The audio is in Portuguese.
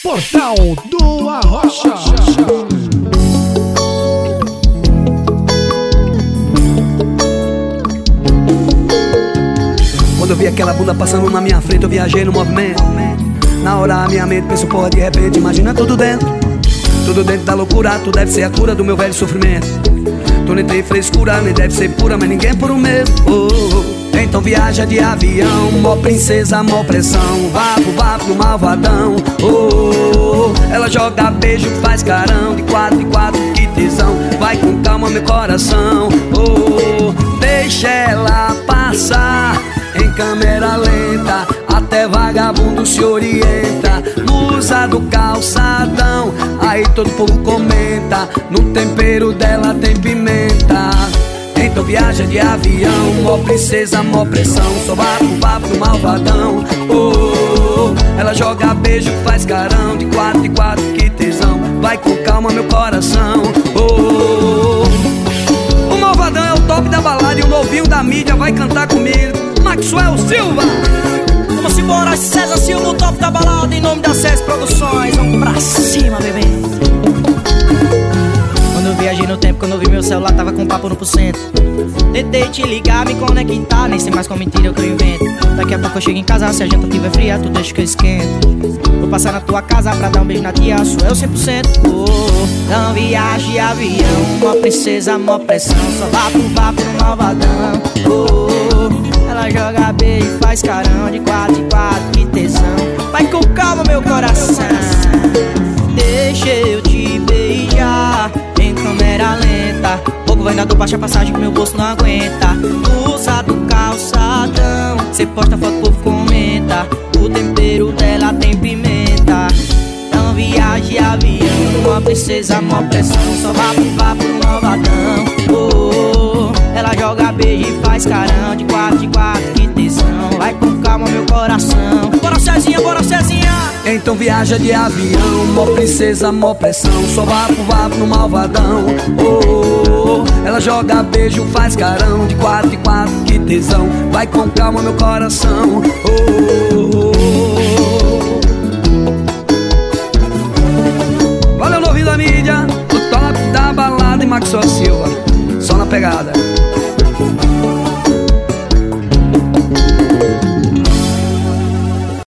Portal do Arrocha. Quando eu vi aquela bunda passando na minha frente, eu viajei no movimento. Na hora a minha mente pensou, porra, de repente, imagina tudo dentro da loucura. Tu deve ser a cura do meu velho sofrimento. Tu nem tem frescura, nem deve ser pura, mas ninguém é puro mesmo. Então viaja de avião, mó princesa, mó pressão. Vapo no malvadão. Ela joga beijo, faz carão. De quatro, que tesão. Vai com calma meu coração. Deixa ela passar em câmera lenta, até vagabundo se orienta. Musa do calçadão, aí todo povo comenta. No tempero dela tem pimenta. Então viaja de avião, mó princesa, mó pressão. Só vapo no malvadão. Ela joga beijo, faz carão. De quatro, que tesão. Vai com calma meu coração. O malvadão é o top da balada e o novinho da mídia vai cantar comigo, Maxwell Silva. Vamos embora, César Silva, o top da balada, em nome da SES Produções. Vamos pra cima, bebê. Quando eu viajei no tempo, quando eu vi meu celular, tava com papo no %. Tentei te ligar, me conectar, nem sei mais qual mentira que eu invento. Daqui a pouco eu chego em casa, se a janta tiver fria, tu deixa que eu esquento. Vou passar na tua casa pra dar um beijo na tia, sou eu 100%. Não viaje de avião, mó princesa, mó pressão. Só vapo no malvadão. Ela joga beijo, faz carão. De quatro, que tesão. Vai com calma meu coração. Deixa eu te beijar em câmera lenta. Pouco vai dar do baixa passagem que meu bolso não aguenta. Usa do calçadão, cê posta foto, o povo comenta. O tempero dela tem pimenta. Não viaje avião, mó princesa, mó pressão. Só vapo no malvadão. Ela joga beijo e faz carão. De quatro, que tesão. Vai com calma meu coração. Bora Cezinha, bora Cezinha. Então viaja de avião, mó princesa, mó pressão. Só vapo no malvadão. Ela joga beijo, faz carão. De quatro, que tesão. Vai com calma meu coração. Valeu, novinho da mídia, o top da balada e Maxwell Silva. Só na pegada.